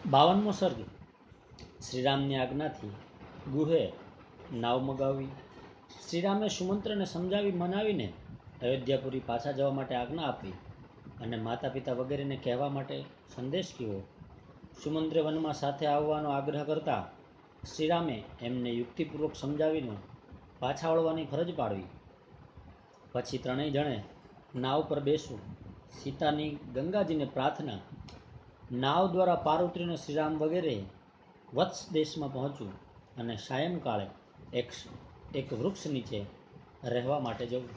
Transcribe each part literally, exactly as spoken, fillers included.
બાવનમો સર્ગ. શ્રીરામની આજ્ઞાથી ગુહે નાવ મગાવી. શ્રીરામે સુમંત્રને સમજાવી મનાવીને અયોધ્યાપુરી પાછા જવા માટે આજ્ઞા આપી અને માતા પિતા વગેરેને કહેવા માટે સંદેશ કીધો. સુમંત્રે વનમાં સાથે આવવાનો આગ્રહ કરતા શ્રીરામે એમને યુક્તિપૂર્વક સમજાવીને પાછા વળવાની ફરજ પાડવી. પછી ત્રણેય જણે નાવ પર બેસવું. સીતાની ગંગાજીને પ્રાર્થના. નાવ દ્વારા પાર ઉતરીને શ્રીરામ વગેરે વત્સ દેશમાં પહોંચવું અને સાયંકાળે એક એક વૃક્ષ નીચે રહેવા માટે જવું.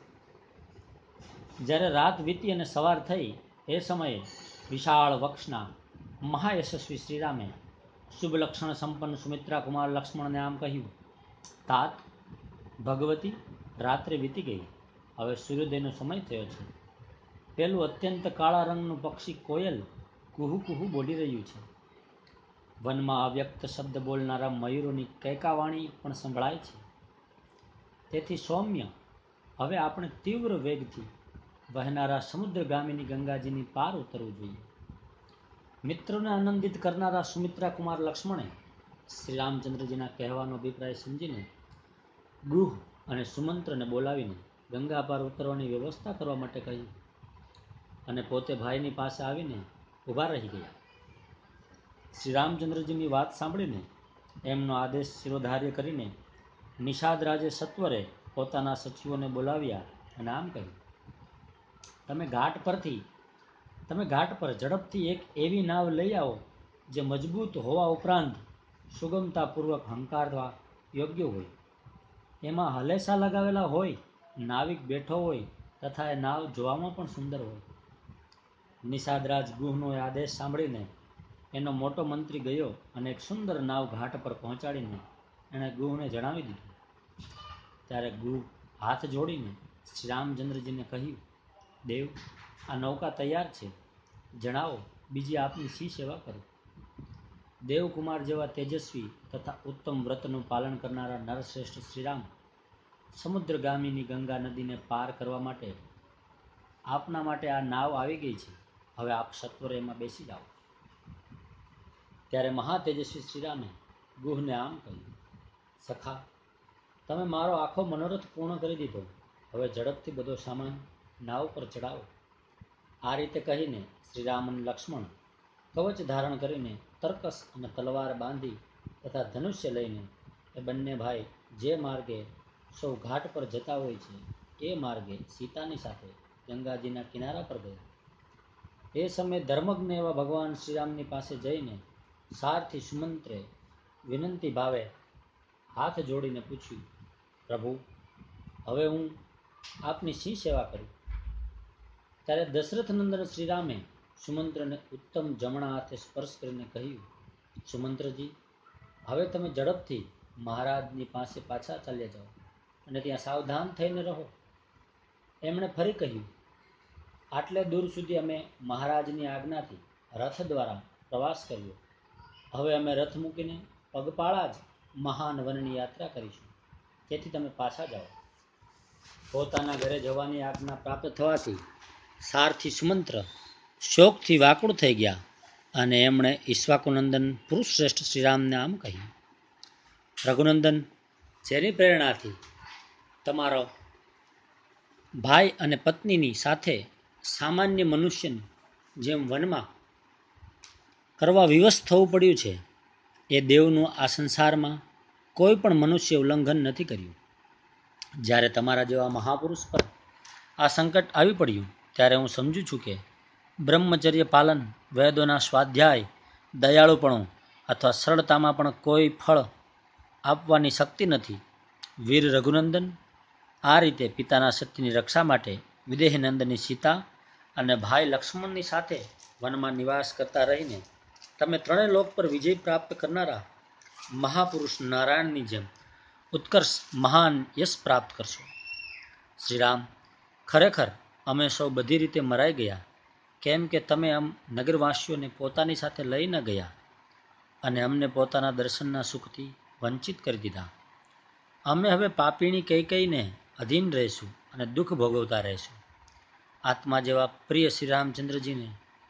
જ્યારે રાત વીતી અને સવાર થઈ એ સમયે વિશાળ વક્ષના મહાયશસ્વી શ્રીરામે શુભ લક્ષણ સંપન્ન સુમિત્રા કુમાર લક્ષ્મણને આમ કહ્યું: તાત, ભગવતી, રાત્રે વીતી ગઈ, હવે સૂર્યોદયનો સમય થયો છે. પેલું અત્યંત કાળા રંગનું પક્ષી કોયલ કુહુ કુહુ બોલી રહ્યું છે. વનમાં અવ્યક્ત શબ્દ બોલનારા મયુરોની કૈકાવાણી પણ સંભળાય છે. તેથી સૌમ્ય, હવે આપણે તીવ્ર વેગથી વહેનારા સમુદ્રગામિની ગંગાજીની પાર ઉતરવું જોઈએ. મિત્રોને આનંદિત કરનારા સુમિત્રા કુમાર લક્ષ્મણે શ્રી રામચંદ્રજીના કહેવાનો અભિપ્રાય સમજીને ગુહ અને સુમંત્રને બોલાવીને ગંગા પાર ઉતરવાની વ્યવસ્થા કરવા માટે કહ્યું અને પોતે ભાઈની પાસે આવીને ઊભા રહી ગયા. શ્રી રામચંદ્રજીની વાત સાંભળીને એમનો આદેશ શિરોધાર્ય કરીને નિષાદ રાજે સત્વરે પોતાના સચિવોને બોલાવ્યા અને આમ કહ્યું: તમે ઘાટ પરથી તમે ઘાટ પર ઝડપથી એક એવી નાવ લઈ આવો જે મજબૂત હોવા ઉપરાંત સુગમતાપૂર્વક હંકારવા યોગ્ય હોય, એમાં હલેસા લગાવેલા હોય, નાવિક બેઠો હોય તથા એ નાવ જોવામાં પણ સુંદર હોય. નિષાદરાજ ગુહનો એ આદેશ સાંભળીને એનો મોટો મંત્રી ગયો અને એક સુંદર નાવ ઘાટ પર પહોંચાડીને એણે ગુહને જણાવી દીધું. ત્યારે ગુહ હાથ જોડીને શ્રી રામચંદ્રજીને કહ્યું: દેવ, આ નૌકા તૈયાર છે, જણાવો બીજી આપની શી સેવા કરું. દેવકુમાર જેવા તેજસ્વી તથા ઉત્તમ વ્રતનું પાલન કરનારા નરશ્રેષ્ઠ શ્રીરામ સમુદ્રગામીની ગંગા નદીને પાર કરવા માટે આપના માટે આ નાવ આવી ગઈ છે. હવે આપ સત્વરે એમાં બેસી જાઓ. ત્યારે મહાતેજસ્વી શ્રીરામે ગુહને આમ કહ્યું: સખા, તમે મારો આખો મનોરથ પૂર્ણ કરી દીધો. હવે ઝડપથી બધો સામાન નાવ પર ચડાવો. આ રીતે કહીને શ્રીરામ અને લક્ષ્મણ કવચ ધારણ કરીને તર્કસ અને તલવાર બાંધી તથા ધનુષ્ય લઈને એ બંને ભાઈ જે માર્ગે સૌ ઘાટ પર જતા હોય છે એ માર્ગે સીતાની સાથે ગંગાજીના કિનારા પર ગયા. એ સમયે ધર્મજ્ઞ એવા ભગવાન શ્રીરામની પાસે જઈને સારથી સુમંત્રે વિનંતી ભાવે હાથ જોડીને પૂછ્યું: પ્રભુ, હવે હું આપની શી સેવા કરું. ત્યારે દશરથ નંદન શ્રીરામે સુમંત્રને ઉત્તમ જમણા હાથે સ્પર્શ કરીને કહ્યું: સુમંત્રજી, હવે તમે ઝડપથી મહારાજની પાસે પાછા ચાલ્યા જાઓ અને ત્યાં સાવધાન થઈને રહો. એમણે ફરી કહ્યું: આટલે દૂર સુધી અમે મહારાજની આજ્ઞાથી રથ દ્વારા પ્રવાસ કર્યો. હવે અમે રથ મૂકીને પગપાળા જ મહાન વનની યાત્રા કરીશું. તેથી તમે પાછા જાઓ. પોતાના ઘરે જવાની આજ્ઞા પ્રાપ્ત થવાથી સારથી સુમંત્ર શોકથી વાકુળ થઈ ગયા અને એમણે ઈક્ષ્વાકુનંદન પુરુષ શ્રેષ્ઠ શ્રીરામને આમ કહ્યું: રઘુનંદન, જેની પ્રેરણાથી તમારો ભાઈ અને પત્નીની સાથે સામાન્ય મનુષ્યની જેમ વનમાં કરવા વિવશ થવું પડ્યું છે, એ દેવનું આ સંસારમાં કોઈ પણ મનુષ્ય ઉલ્લંઘન નથી કર્યું. જ્યારે તમારા જેવા મહાપુરુષ પર આ સંકટ આવી પડ્યું ત્યારે હું સમજું છું કે બ્રહ્મચર્ય પાલન, વેદોના સ્વાધ્યાય, દયાળુપણું અથવા સરળતામાં પણ કોઈ ફળ આપવાની શક્તિ નથી. વીર રઘુનંદન, આ રીતે પિતાના સત્યની રક્ષા માટે વિદેહનંદની સીતા અને ભાઈ લક્ષ્મણની સાથે વનમાં નિવાસ કરતા રહીને તમે ત્રણેય લોક પર વિજય પ્રાપ્ત કરનારા મહાપુરુષ નારાયણની જેમ ઉત્કર્ષ મહાન યશ પ્રાપ્ત કરશો. શ્રીરામ, ખરેખર અમે સૌ બધી રીતે મરાઈ ગયા, કેમ કે તમે અમ નગરવાસીઓને પોતાની સાથે લઈ ન ગયા અને અમને પોતાના દર્શનના સુખથી વંચિત કરી દીધા. અમે હવે પાપીણી કૈકેયીને અધીન રહીશું અને દુઃખ ભોગવતા રહીશું. આત્મા જેવા પ્રિય શ્રી રામચંદ્રજીને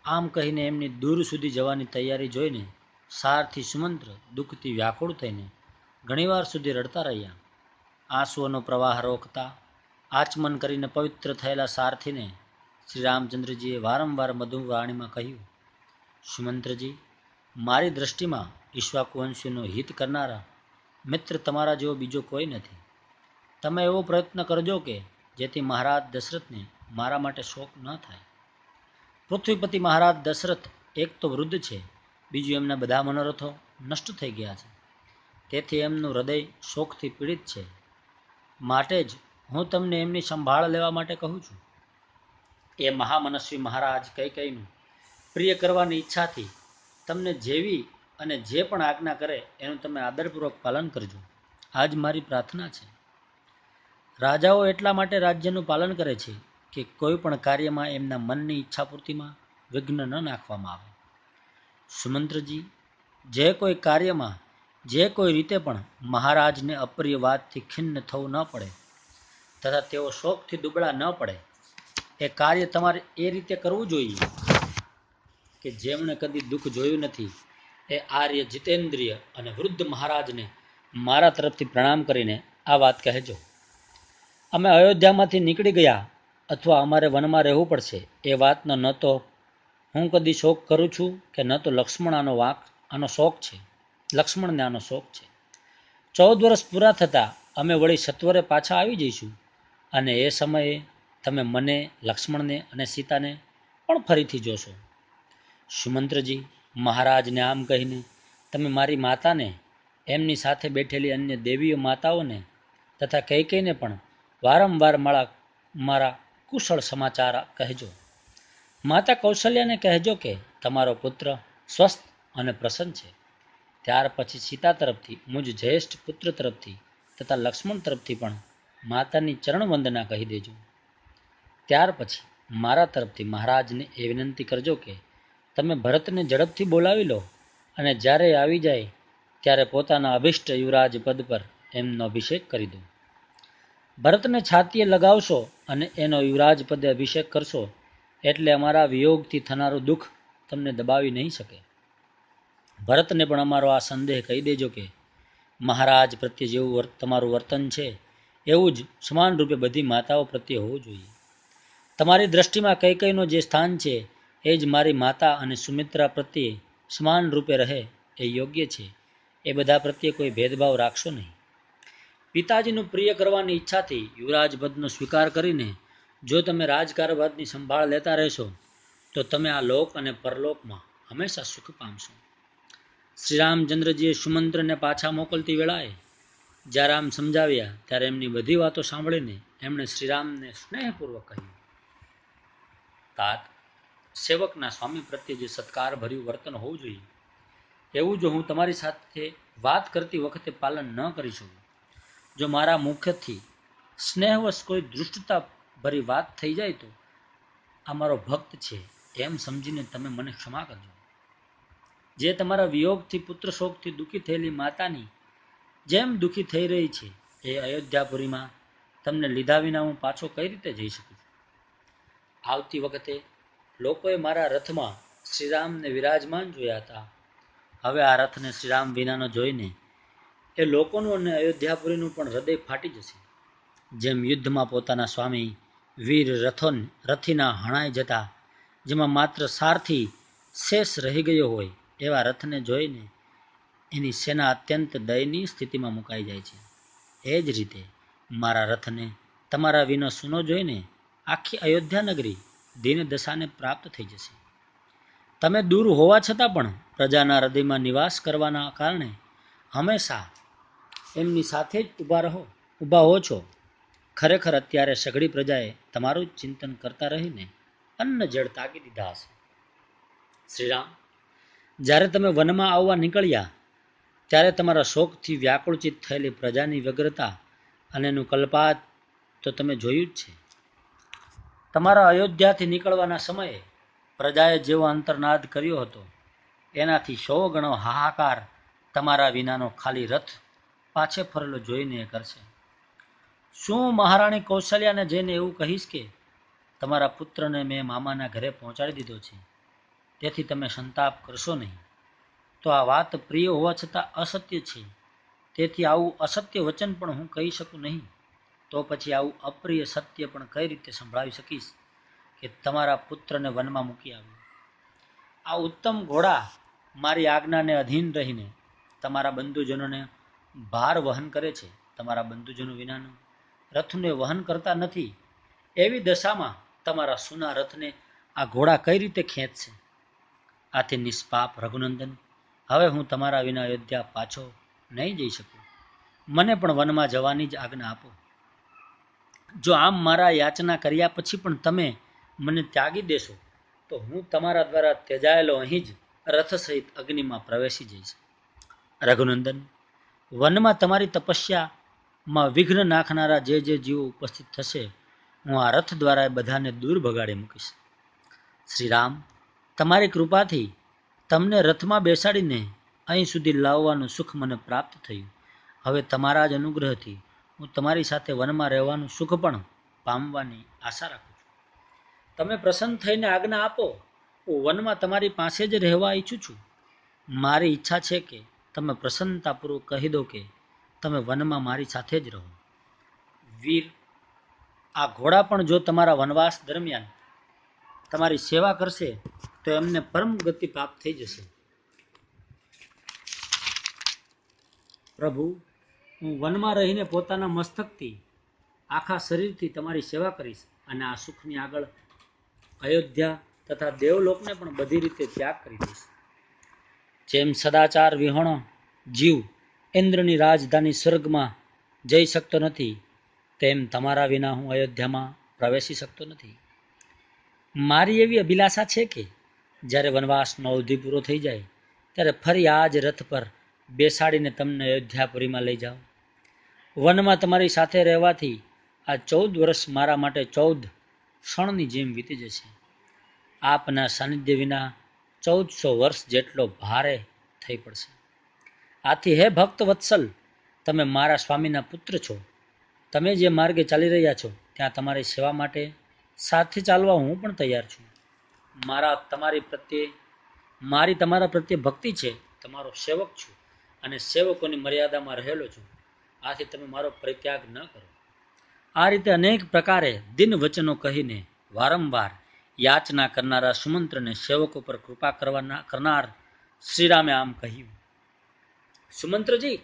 આમ કહીને એમની દૂર સુધી જવાની તૈયારી જોઈને સારથી સુમંત્ર દુઃખથી વ્યાકુળ થઈને ઘણીવાર સુધી રડતા રહ્યા. આંસુઓનો પ્રવાહ રોકતા આચમન કરીને પવિત્ર થયેલા સારથીને શ્રી રામચંદ્રજીએ વારંવાર મધુર વાણીમાં કહ્યું, સુમંત્રજી, મારી દ્રષ્ટિમાં ઈક્ષ્વાકુવંશીઓનો હિત કરનારા મિત્ર તમારા જેવો બીજો કોઈ નથી. તમે એવો પ્રયત્ન કરજો કે જેથી મહારાજ દશરથને મારા માટે શોક ન થાય. પૃથ્વીપતિ મહારાજ દશરથ એક તો વૃદ્ધ છે, બીજું એમના બધા મનોરથો નષ્ટ થઈ ગયા છે. તેથી એમનું હૃદય શોકથી પીડિત છે. માટે જ હું તમને એમની સંભાળ લેવા માટે કહું છું. એ મહામનસ્વી મહારાજ કૈકેયીનું પ્રિય કરવાની ઈચ્છાથી તમને જેવી અને જે પણ આજ્ઞા કરે એનું તમે આદરપૂર્વક પાલન કરજો. આજ મારી પ્રાર્થના છે. રાજાઓ એટલા માટે રાજ્યનું પાલન કરે છે કે કોઈ પણ કાર્યમાં એમના મનની ઈચ્છાપૂર્તિમાં વિઘ્ન ન નાખવામાં આવે. સુમંત્રજી, જે કોઈ કાર્યમાં જે કોઈ રીતે પણ મહારાજને અપ્રિય વાતથી ખિન્ન થવું ન પડે તથા તેઓ શોકથી દુબળા ન પડે, એ કાર્ય તમારે એ રીતે કરવું જોઈએ કે જેમણે કદી દુઃખ જોયું નથી એ આર્ય જીતેન્દ્રિય અને વૃદ્ધ મહારાજને મારા તરફથી પ્રણામ કરીને આ વાત કહેજો. અમે અયોધ્યામાંથી નીકળી ગયા અથવા અમારે વનમાં રહેવું પડશે એ વાતનો ન તો હું કદી શોક કરું છું કે ન તો લક્ષ્મણ આનો વાંક આનો શોક છે. લક્ષ્મણને આનો શોક છે. ચૌદ વર્ષ પૂરા થતાં અમે વળી સત્વરે પાછા આવી જઈશું અને એ સમયે તમે મને, લક્ષ્મણને અને સીતાને પણ ફરીથી જોશો. સુમંત્રજી, મહારાજને આમ કહીને તમે મારી માતાને, એમની સાથે બેઠેલી અન્ય દેવીઓ માતાઓને તથા કૈકેયીને પણ વારંવાર મારા મારા કુશળ સમાચાર કહેજો. માતા કૌશલ્યાને કહેજો કે તમારો પુત્ર સ્વસ્થ અને પ્રસન્ન છે. ત્યાર પછી સીતા તરફથી, મુજ જ્યેષ્ઠ પુત્ર તરફથી તથા લક્ષ્મણ તરફથી પણ માતાની ચરણ વંદના કહી દેજો. ત્યાર પછી મારા તરફથી મહારાજને એ વિનંતી કરજો કે તમે ભરતને ઝડપથી બોલાવી લો અને જ્યારે આવી જાય ત્યારે પોતાના અભિષ્ટ યુવરાજ પદ પર એમનો અભિષેક કરી દો. ભરતને છાતીએ લગાવશો અને એનો યુવરાજ પદે અભિષેક કરશો એટલે અમારા વિયોગથી થનારું દુઃખ તમને દબાવી નહીં શકે. ભરતને પણ અમારો આ સંદેહ કહી દેજો કે મહારાજ પ્રત્યે જેવું તમારું વર્તન છે એવું જ સમાન રૂપે બધી માતાઓ પ્રત્યે હોવું જોઈએ. તમારી દ્રષ્ટિમાં કૈકેયીનું જે સ્થાન છે એ જ મારી માતા અને સુમિત્રા પ્રત્યે સમાન રૂપે રહે એ યોગ્ય છે. એ બધા પ્રત્યે કોઈ ભેદભાવ રાખશો નહીં. પિતાજીનું પ્રિય કરવાની ઈચ્છાથી યુવરાજ પદનો સ્વીકાર કરીને જો તમે રાજકારભારની સંભાળ લેતા રહેશો તો તમે આ લોક અને પરલોકમાં હંમેશા સુખ પામશો. શ્રી રામચંદ્રજીએ સુમંત્રને પાછા મોકલતી વેળાએ જ્યારે આમ સમજાવ્યા ત્યારે એમની બધી વાતો સાંભળીને એમણે શ્રીરામને સ્નેહપૂર્વક કહ્યું, તાત, સેવકના સ્વામી પ્રત્યે જે સત્કાર ભર્યું વર્તન હોવું જોઈએ એવું જો હું તમારી સાથે વાત કરતી વખતે પાલન ન કરી શકું, જો મારા મુખથી સ્નેહવશ કોઈ દૃષ્ટતા ભરી વાત થઈ જાય તો આ મારો ભક્ત છે એમ સમજીને તમે મને ક્ષમા કરજો. જે તમારા વિયોગથી પુત્ર શોકથી દુઃખી થયેલી માતાની જેમ દુઃખી થઈ રહી છે એ અયોધ્યાપુરીમાં તમને લીધા વિના હું પાછો કઈ રીતે જઈ શકું છું. આવતી વખતે લોકોએ મારા રથમાં શ્રીરામને વિરાજમાન જોયા હતા. હવે આ રથને શ્રીરામ વિનાનો જોઈને એ લોકોનું અને અયોધ્યાપુરીનું પણ હૃદય ફાટી જશે. જેમ યુદ્ધમાં પોતાના સ્વામી વીર રથોન રથીના હણાઈ જતા જેમાં માત્ર સારથી શેષ રહી ગયો હોય એવા રથને જોઈને એની સેના અત્યંત દયનીય સ્થિતિમાં મુકાઈ જાય છે. એ જ રીતે મારા રથને તમારા વિનો સૂનો જોઈને આખી અયોધ્યા નગરી દીન દશાને પ્રાપ્ત થઈ જશે. તમે દૂર હોવા છતાં પણ પ્રજાના હૃદયમાં નિવાસ કરવાના કારણે હંમેશા એમની સાથે જ ઊભા રહો ઊભા હો છો. ખરેખર અત્યારે સઘળી પ્રજાએ તમારું જ ચિંતન કરતા રહીને અન્ન જળ તાકી દીધા હશે. શ્રીરામ, જ્યારે તમે વનમાં આવવા નીકળ્યા ત્યારે તમારા શોકથી વ્યાકુળચિત થયેલી પ્રજાની વ્યગ્રતા અને એનું કલ્પાત તો તમે જોયું જ છે. તમારા અયોધ્યાથી નીકળવાના સમયે પ્રજાએ જેવો અંતર્નાદ કર્યો હતો એનાથી સો ગણો હાહાકાર તમારા વિનાનો ખાલી રથ પાછે ફરેલો જોઈને એ કરશે. શું મહારાણી કૌશલ્યાને જઈને એવું કહીશ કે તમારા પુત્રને મેં મામાના ઘરે પહોંચાડી દીધો છે તેથી તમે સંતાપ કરશો નહીં. તો આ વાત પ્રિય હોવા છતાં અસત્ય છે, તેથી આવું અસત્ય વચન પણ હું કહી શકું નહીં. તો પછી આવું અપ્રિય સત્ય પણ કઈ રીતે સંભળાવી શકીશ કે તમારા પુત્રને વનમાં મૂકી આવ્યો? આ ઉત્તમ ઘોડા મારી આજ્ઞાને અધીન રહીને તમારા બંધુજનોને ભાર વહન કરે છે. તમારા બંધુજનો વિનાનું રથને વહન કરતા નથી. એવી દશામાં તમારા સુના રથને આ ઘોડા કઈ રીતે ખેંચશે? આથી નિષ્પાપ રઘુનંદન, હવે હું તમારા વિના અયોધ્યા પાછો નહીં જઈ શકું. મને પણ વનમાં જવાની જ આજ્ઞા આપો. જો આમ મારા યાચના કર્યા પછી પણ તમે મને ત્યાગી દેશો તો હું તમારા દ્વારા ત્યજાયેલો અહીં જ રથ સહિત અગ્નિમાં પ્રવેશી જઈશ. રઘુનંદન, વનમાં તમારી તપસ્યામાં વિઘ્ન નાખનારા જે જે જીવો ઉપસ્થિત થશે, હું આ રથ દ્વારા એ બધાને દૂર ભગાડી મૂકીશ. શ્રીરામ, તમારી કૃપાથી તમને રથમાં બેસાડીને અહીં સુધી લાવવાનું સુખ મને પ્રાપ્ત થયું. હવે તમારા જ અનુગ્રહથી હું તમારી સાથે વનમાં રહેવાનું સુખ પણ પામવાની આશા રાખું છું. તમે પ્રસન્ન થઈને આજ્ઞા આપો. હું વનમાં તમારી પાસે જ રહેવા ઈચ્છું છું. મારી ઈચ્છા છે કે તમે પ્રસન્નતાપૂર્વક કહી દો કે તમે વનમાં મારી સાથે જ રહો. વીર, આ ઘોડા પણ જો તમારા વનવાસ દરમિયાન તમારી સેવા કરશે તો એમને પરમ ગતિ પ્રાપ્ત થઈ જશે. પ્રભુ, હું વનમાં રહીને પોતાના મસ્તકથી આખા શરીરથી તમારી સેવા કરીશ અને આ સુખની આગળ અયોધ્યા તથા દેવલોકને પણ બધી રીતે ત્યાગ કરી દઈશ. જેમ સદાચાર વિહોણો જીવ ઇન્દ્રની રાજધાની સ્વર્ગમાં જઈ શકતો નથી, તેમ તમારા વિના હું અયોધ્યામાં પ્રવેશી શકતો નથી. મારી એવી અભિલાષા છે કે જ્યારે વનવાસનો અવધિ પૂરો થઈ જાય ત્યારે ફરી આ જ રથ પર બેસાડીને તમને અયોધ્યાપુરીમાં લઈ જાઓ. વનમાં તમારી સાથે રહેવાથી આ ચૌદ વર્ષ મારા માટે ચૌદ ક્ષણની જેમ વીતી જશે. આપના સાનિધ્ય વિના ચૌદસો વર્ષ જેટલો ભારે થઈ પડશે. આથી હે ભક્ત વત્સલ, તમે મારા સ્વામીના પુત્ર છો. તમે જે માર્ગે ચાલી રહ્યા છો ત્યાં તમારી સેવા માટે સાથે ચાલવા હું પણ તૈયાર છું. મારા તમારી પ્રત્યે મારી તમારા પ્રત્યે ભક્તિ છે. તમારો સેવક છું અને સેવકોની મર્યાદામાં રહેલો છું. આથી તમે મારો પરિત્યાગ ન કરો. આ રીતે અનેક પ્રકારે દિન વચનો કહીને વારંવાર યાચના કરનારા સુમંત્રને સેવકો પર કૃપા કરવાના કરનાર શ્રીરામે આમ કહ્યું: સુમંત્રજી,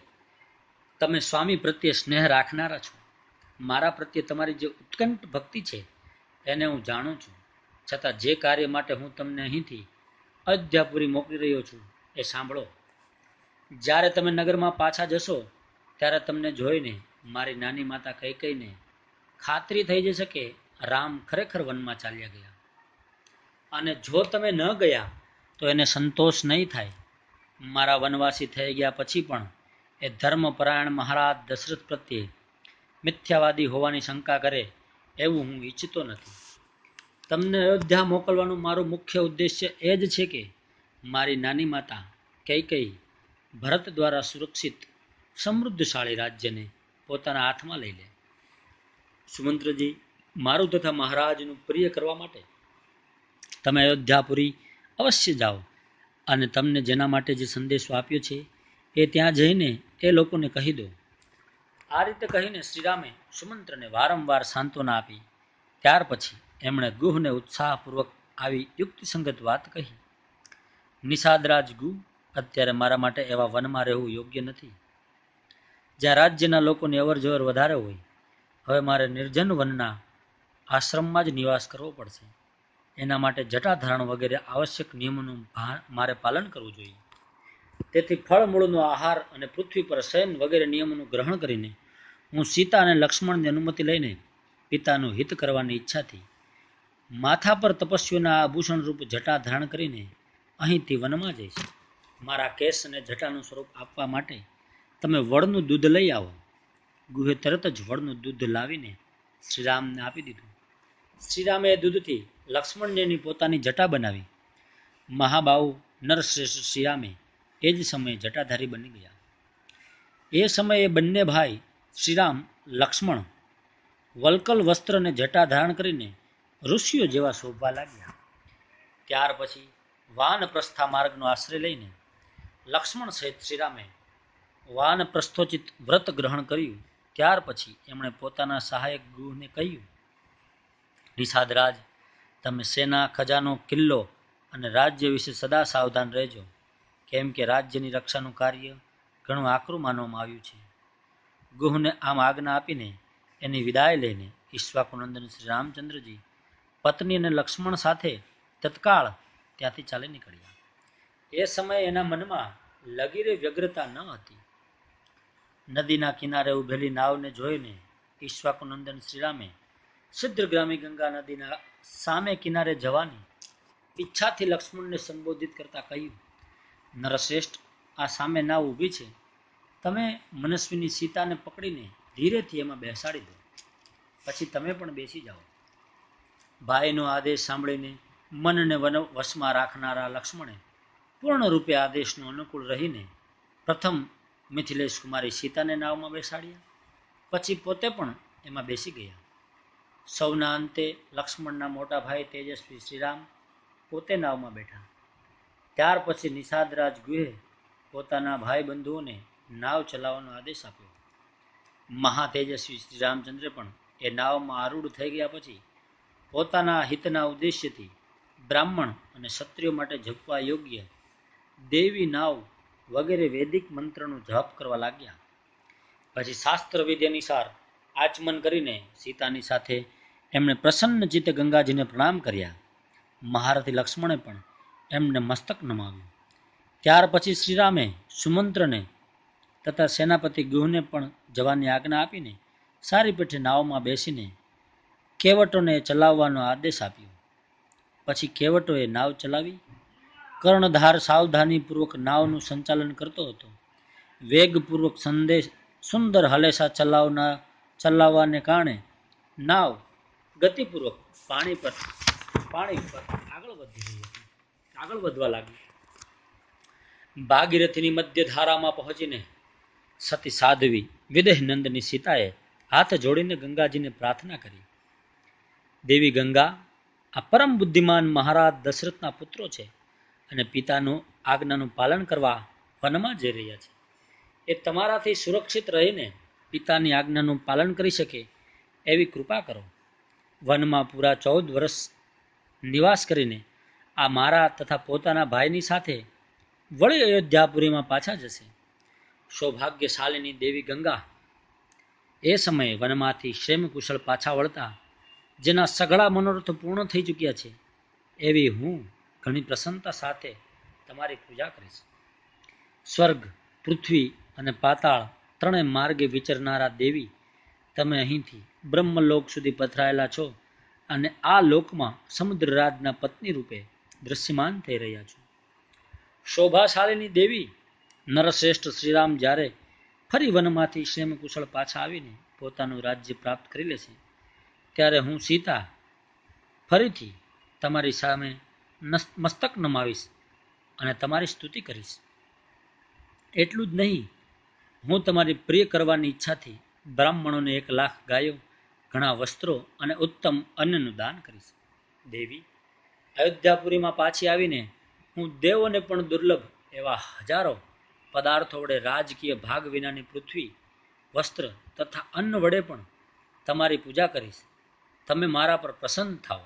તમે સ્વામી પ્રત્યે સ્નેહ રાખનારા છો. મારા પ્રત્યે તમારી જે ઉત્કંઠ ભક્તિ છે એને હું જાણું છું. છતાં જે કાર્ય માટે હું તમને અહીંથી અયોધ્યાપુરી મોકલી રહ્યો છું એ સાંભળો. જ્યારે તમે નગરમાં પાછા જશો ત્યારે તમને જોઈને મારી નાની માતા કૈકેયીને ખાતરી થઈ જશે કે રામ ખરેખર વનમાં ચાલ્યા ગયા. અને જો તમે ન ગયા તો એને સંતોષ નહીં થાય. મારા વનવાસી થઈ ગયા પછી પણ એ ધર્મપરાયણ મહારાજ દશરથ પ્રત્યે મિથ્યાવાદી હોવાની શંકા કરે એવું હું ઈચ્છતો નથી. તમને અયોધ્યા મોકલવાનું મારું મુખ્ય ઉદ્દેશ્ય એ જ છે કે મારી નાની માતા કૈકેયી ભરત દ્વારા સુરક્ષિત સમૃદ્ધશાળી રાજ્યને પોતાના હાથમાં લઈ લે. સુમંત્રજી, મારું તથા મહારાજનું પ્રિય કરવા માટે તમે અયોધ્યાપુરી અવશ્ય જાઓ અને તમને જેના માટે જે સંદેશો આપ્યો છે એ ત્યાં જઈને એ લોકોને કહી દો. આ રીતે કહીને શ્રીરામે સુમંત્રને વારંવાર સાંત્વના આપી. ત્યાર પછી એમણે ગુહને ઉત્સાહપૂર્વક આવી યુક્તિસંગત વાત કહી. નિષાદરાજ ગુહ, અત્યારે મારા માટે એવા વનમાં રહેવું યોગ્ય નથી જ્યાં રાજ્યના લોકોની અવર જવર વધારે હોય. હવે મારે નિર્જન વનના આશ્રમમાં જ નિવાસ કરવો પડશે. એના માટે જટાધારણ વગેરે આવશ્યક નિયમોનું મારે પાલન કરવું જોઈએ. તેથી ફળમૂળનો આહાર અને પૃથ્વી પર શયન વગેરે નિયમોનું ગ્રહણ કરીને હું સીતા અને લક્ષ્મણની અનુમતિ લઈને પિતાનું હિત કરવાની ઈચ્છાથી માથા પર તપસ્વીના આભૂષણ રૂપ જટા ધારણ કરીને અહીંથી વનમાં જઈશ. મારા કેશ અને જટાનું સ્વરૂપ આપવા માટે તમે વડનું દૂધ લઈ આવો. ગુહે તરત જ વડનું દૂધ લાવીને શ્રીરામને આપી દીધું. શ્રીરામે એ દૂધથી લક્ષ્મણજીની પોતાની જટા બનાવી. મહાબાહુ નરશ્રેષ્ઠ શ્રીરામે એ જ સમયે જટાધારી બની ગયા. એ સમયે બંને ભાઈ શ્રીરામ લક્ષ્મણ વલ્કલ વસ્ત્રને જટા ધારણ કરીને ઋષિઓ જેવા શોભવા લાગ્યા. ત્યાર પછી વાનપ્રસ્થા માર્ગનો આશ્રય લઈને લક્ષ્મણ સહિત શ્રીરામે વાનપ્રસ્થોચિત વ્રત ગ્રહણ કર્યું. ત્યાર પછી એમણે પોતાના સહાયક ગુહને કહ્યું, નિષાદરાજ, તમે સેના, ખજાનો, કિલ્લો અને રાજ્ય વિશે સદા સાવધાન રહેજો, કેમ કે રાજ્યની રક્ષાનું કાર્ય ઘણું આકરું માનવામાં આવ્યું છે. ગુહને આમ આજ્ઞા આપીને એની વિદાય લઈને ઈક્ષ્વાકુનંદન શ્રી રામચંદ્રજી પત્ની અને લક્ષ્મણ સાથે તત્કાળ ત્યાંથી ચાલી નીકળ્યા. એ સમયે એના મનમાં લગીરે વ્યગ્રતા ન હતી. નદીના કિનારે ઉભેલી નાવને જોઈને ઈક્ષ્વાકુનંદન શ્રીરામે સિદ્ધગ્રામી ગંગા નદીના સામે કિનારે જવાની ઈચ્છાથી લક્ષ્મણને સંબોધિત કરતા કહ્યું, નરશ્રેષ્ઠ, આ સામે નાવ ઊભી છે. તમે મનસ્વીની સીતાને પકડીને ધીરેથી એમાં બેસાડી દો, પછી તમે પણ બેસી જાઓ. ભાઈનો આદેશ સાંભળીને મનને વશમાં રાખનારા લક્ષ્મણે પૂર્ણ રૂપે આદેશનો અનુકૂળ રહીને પ્રથમ મિથિલેશ કુમારી સીતાને નાવમાં બેસાડ્યા, પછી પોતે પણ એમાં બેસી ગયા. સૌના અંતે લક્ષ્મણના મોટા ભાઈ તેજસ્વી શ્રીરામ પોતે નાવમાં બેઠા. ત્યાર પછી નિષાદરાજ ગુહે પોતાના ભાઈ બંધુઓને નાવ ચલાવવાનો આદેશ આપ્યો. મહાતેજસ્વી શ્રી રામચંદ્ર પણ એ નાવમાં આરૂઢ થઈ ગયા પછી પોતાના હિતના ઉદ્દેશ્યથી બ્રાહ્મણ અને ક્ષત્રિયો માટે જપવા યોગ્ય દેવી નાવ વગેરે વૈદિક મંત્રનો જપ કરવા લાગ્યા. પછી શાસ્ત્ર વિધિ અનુસાર આચમન કરીને સીતાની સાથે એમણે પ્રસન્ન ચિત્તે ગંગાજીને પ્રણામ કર્યા. મહારથી લક્ષ્મણે પણ એમને મસ્તક નમાવ્યું. ત્યાર પછી શ્રીરામે સુમંત્રને તથા સેનાપતિ ગુહને પણ જવાની આજ્ઞા આપીને સારી પેઠે નાવમાં બેસીને કેવટોને ચલાવવાનો આદેશ આપ્યો. પછી કેવટોએ નાવ ચલાવી. કર્ણધાર સાવધાનીપૂર્વક નાવનું સંચાલન કરતો હતો. વેગપૂર્વક સંદેશ સુંદર હલેસા ચલાવના ચલાવવાને કારણે નાવ ગતિપૂર્વક પાણી પર પાણી પર આગળ વધી રહી હતી આગળ વધવા લાગી. ભાગીરથીની મધ્ય ધારામાં પહોંચીને સતી સાધ્વી વિદેહ નંદની સીતાએ હાથ જોડીને ગંગાજીને પ્રાર્થના કરી, દેવી ગંગા, આ પરમ બુદ્ધિમાન મહારાજ દશરથના પુત્રો છે અને પિતાનું આજ્ઞાનું પાલન કરવા વનમાં જઈ રહ્યા છે. એ તમારાથી સુરક્ષિત રહીને પિતાની આજ્ઞાનું પાલન કરી શકે એવી કૃપા કરો. વનમાં પૂરા ચૌદ વર્ષ નિવાસ કરીને આ મારા તથા પોતાના ભાઈની સાથે વળી અયોધ્યાપુરીમાં પાછા જશે. સૌભાગ્યશાળીની દેવી ગંગા એ સમયે વનમાંથી ક્ષેમ કુશળ પાછા વળતા જેના સઘળા મનોરથો પૂર્ણ થઈ ચૂક્યા છે એવી હું ઘણી પ્રસન્નતા સાથે તમારી પૂજા કરીશ. સ્વર્ગ, પૃથ્વી અને પાતાળ ત્રણેય માર્ગે વિચરનારા દેવી, તમે અહીંથી બ્રહ્મલોક સુધી પથરાયેલા છો અને આ લોકમાં સમુદ્રરાજના પત્ની રૂપે દ્રશ્યમાન થઈ રહ્યા છો. શોભાશાળીની દેવી, નરશ્રેષ્ઠ શ્રીરામ જ્યારે ફરી વનમાંથી ક્ષેમ કુશળ પાછા આવીને પોતાનું રાજ્ય પ્રાપ્ત કરી લેશે ત્યારે હું સીતા ફરીથી તમારી સામે મસ્તક નમાવીશ અને તમારી સ્તુતિ કરીશ. એટલું જ નહીં, હું તમારી પ્રિય કરવાની ઈચ્છાથી બ્રાહ્મણોને એક લાખ ગાયો, ઘણા વસ્ત્રો અને ઉત્તમ અન્નનું દાન કરીશ. દેવી, અયોધ્યાપુરીમાં પાછી આવીને હું દેવોને પણ દુર્લભ એવા હજારો પદાર્થો વડે રાજકીય ભાગ વિનાની પૃથ્વી, વસ્ત્ર તથા અન્ન વડે પણ તમારી પૂજા કરીશ. તમે મારા પર પ્રસન્ન થાઓ.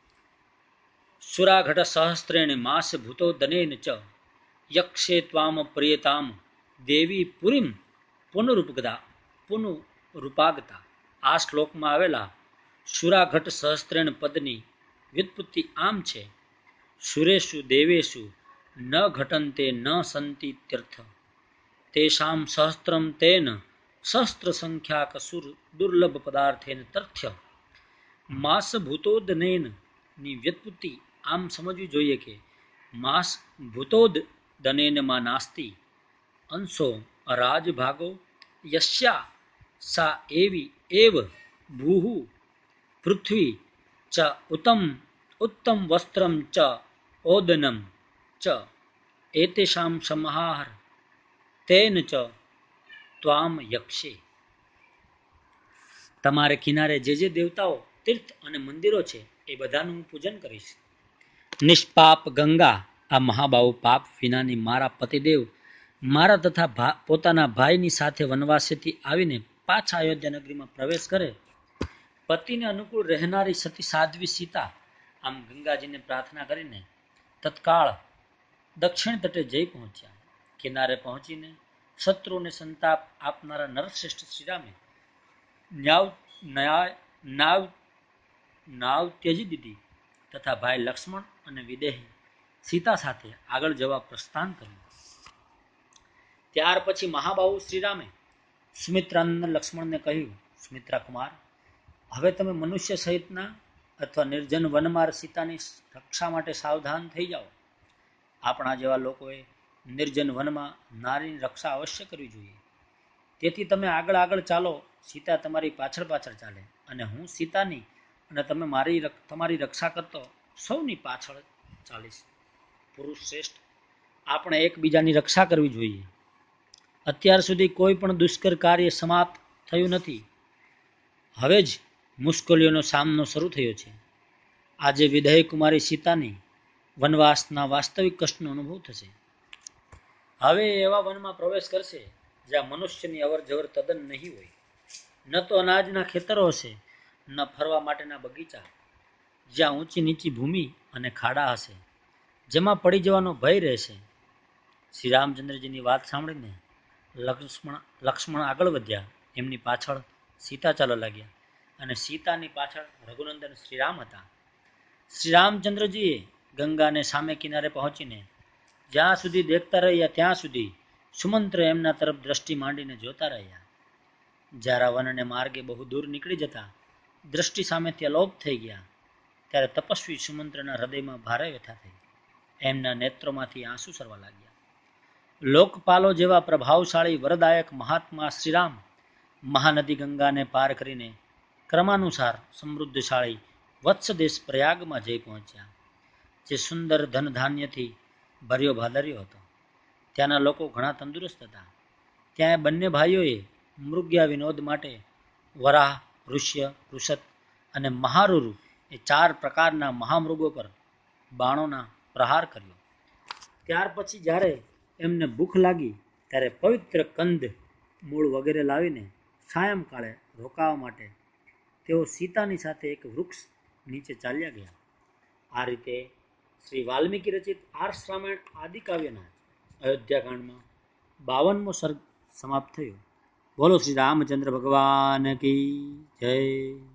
સુરાઘટ સહસ્ત્રેણ માસ ભૂતો દનેન ચ યક્ષે ત્વામ પ્રિયતામ દેવી પુરીમ પુનરુપગદા પુનરુપાગતા. આ શ્લોકમાં આવેલા સુરાઘટ સહસ્ત્રેણ પદની વ્યુત્પત્તિ આમ છે: સુરેશુ દેવેશુ ન ઘટંતે ન સંતિ તીર્થ તેષામ સહસ્ત્રમ તેન સહસ્ત્ર સંખ્યાક સુર દુર્લભ પદાર્થેન તથ્ય. માસ ભૂતોદનેન ની વ્યુત્પત્તિ આમ સમજવી જોઈએ કે માસ ભૂતોદનેન માં નાસ્તિ અંશો રાજભાગો યસ્યા સા એવી એવ ભૂહુ પૃથ્વી ચ ઉત્તમ ઉત્તમ વસ્ત્રમ ચ ઓદનમ ચ એતેષામ સમાહાર તેન ચ ત્વામ યક્ષે. તમારે કિનારે જે જે દેવતાઓ, તીર્થ અને મંદિરો છે એ બધાનું હું પૂજન કરીશ. નિષ્પાપ ગંગા આ મહાબાહુ પાપ વિનાની મારા પતિદેવ મારા તથા ભા પોતાના ભાઈની સાથે વનવાસેથી આવીને પાછા અયોધ્યા નગરીમાં પ્રવેશ કરે. પતિને અનુકૂળ રહેનારી સતી સાધ્વી સીતા આમ ગંગાજીને પ્રાર્થના કરીને તત્કાળ દક્ષિણ તટે જઈ પહોંચ્યા. કિનારે પહોંચીને શત્રુને સંતાપ આપનારા નરશ્રેષ્ઠ શ્રીરામે ન્યાવ ન્યાય નાવ નાવ ત્યજી દીધી તથા ભાઈ લક્ષ્મણ અને વિદેહી સીતા સાથે આગળ જવા પ્રસ્થાન કર્યું. ત્યાર પછી મહાબાહુ શ્રીરામે સુમિત્રાનંદ લક્ષ્મણને કહ્યું, સુમિત્રા કુમાર, હવે તમે મનુષ્ય સહિતના અથવા નિર્જન વનમાં સીતાની રક્ષા માટે સાવધાન થઈ જાઓ. આપણા જેવા લોકોએ નિર્જન વનમાં નારીની રક્ષા અવશ્ય કરવી જોઈએ. તેથી તમે આગળ આગળ ચાલો, સીતા તમારી પાછળ પાછળ ચાલે, અને હું સીતાની અને તમે મારી તમારી રક્ષા કરતો સૌની પાછળ ચાલીશ. પુરુષ શ્રેષ્ઠ, આપણે એકબીજાની રક્ષા કરવી જોઈએ. અત્યાર સુધી કોઈ પણ દુષ્કર કાર્ય સમાપ્ત થયું નથી. હવે જ મુશ્કેલીઓનો સામનો શરૂ થયો છે. આજે વિધેય કુમારી સીતાની વનવાસના વાસ્તવિક કષ્ટનો અનુભવ થશે. હવે એવા વનમાં પ્રવેશ કરશે જ્યાં મનુષ્યની અવર જવર તદ્દન નહીં હોય. ન તો અનાજના ખેતરો હશે, ન ફરવા માટેના બગીચા. જ્યાં ઊંચી નીચી ભૂમિ અને ખાડા હશે, જેમાં પડી જવાનો ભય રહેશે. શ્રી રામચંદ્રજીની વાત સાંભળીને લક્ષ્મણ લક્ષ્મણ આગળ વધ્યા. એમની પાછળ સીતા ચાલવા લાગ્યા અને સીતાની પાછળ રઘુનંદન શ્રીરામ હતા. શ્રી રામચંદ્રજીએ ગંગાને સામે કિનારે પહોંચીને જ્યાં સુધી દેખતા રહ્યા ત્યાં સુધી સુમંત્ર એમના તરફ દ્રષ્ટિ માંડીને જોતા રહ્યા. જ્યારે વનને માર્ગે બહુ દૂર નીકળી જતા દ્રષ્ટિ સામેથી અલોપ થઈ ગયા, ત્યારે તપસ્વી સુમંત્રના હૃદયમાં ભારે વ્યથા થઈ. એમના નેત્રોમાંથી આંસુ સરવા લાગ્યા. લોકપાલો જેવા પ્રભાવશાળી વરદાયક મહાત્મા શ્રીરામ મહાનદી ગંગાને પાર કરીને ક્રમાનુસાર સમૃદ્ધશાળી વત્સદેશ પ્રયાગમાં જઈ પહોંચ્યા, જે સુંદર ધન ધાન્યથી ભર્યો ભાદર્યો હતો. ત્યાંના લોકો ઘણા તંદુરસ્ત હતા. ત્યાં બંને ભાઈઓએ મૃગ્યા વિનોદ માટે વરાહ, ઋષ્ય, ઋષત અને મહારુરુ એ ચાર પ્રકારના મહામૃગો પર બાણોના પ્રહાર કર્યો. ત્યાર પછી જ્યારે એમને ભૂખ લાગી ત્યારે પવિત્ર કંદ મૂળ વગેરે લાવીને સાયંકાળે રોકાવા માટે તેઓ સીતાની સાથે એક વૃક્ષ નીચે ચાલ્યા ગયા. આ રીતે શ્રી વાલ્મીકી રચિત આર્ષ રામાયણ આદિ કાવ્યના અયોધ્યાકાંડમાં બાવનમો સર્ગ સમાપ્ત થયો. બોલો શ્રી રામચંદ્ર ભગવાન કી જય.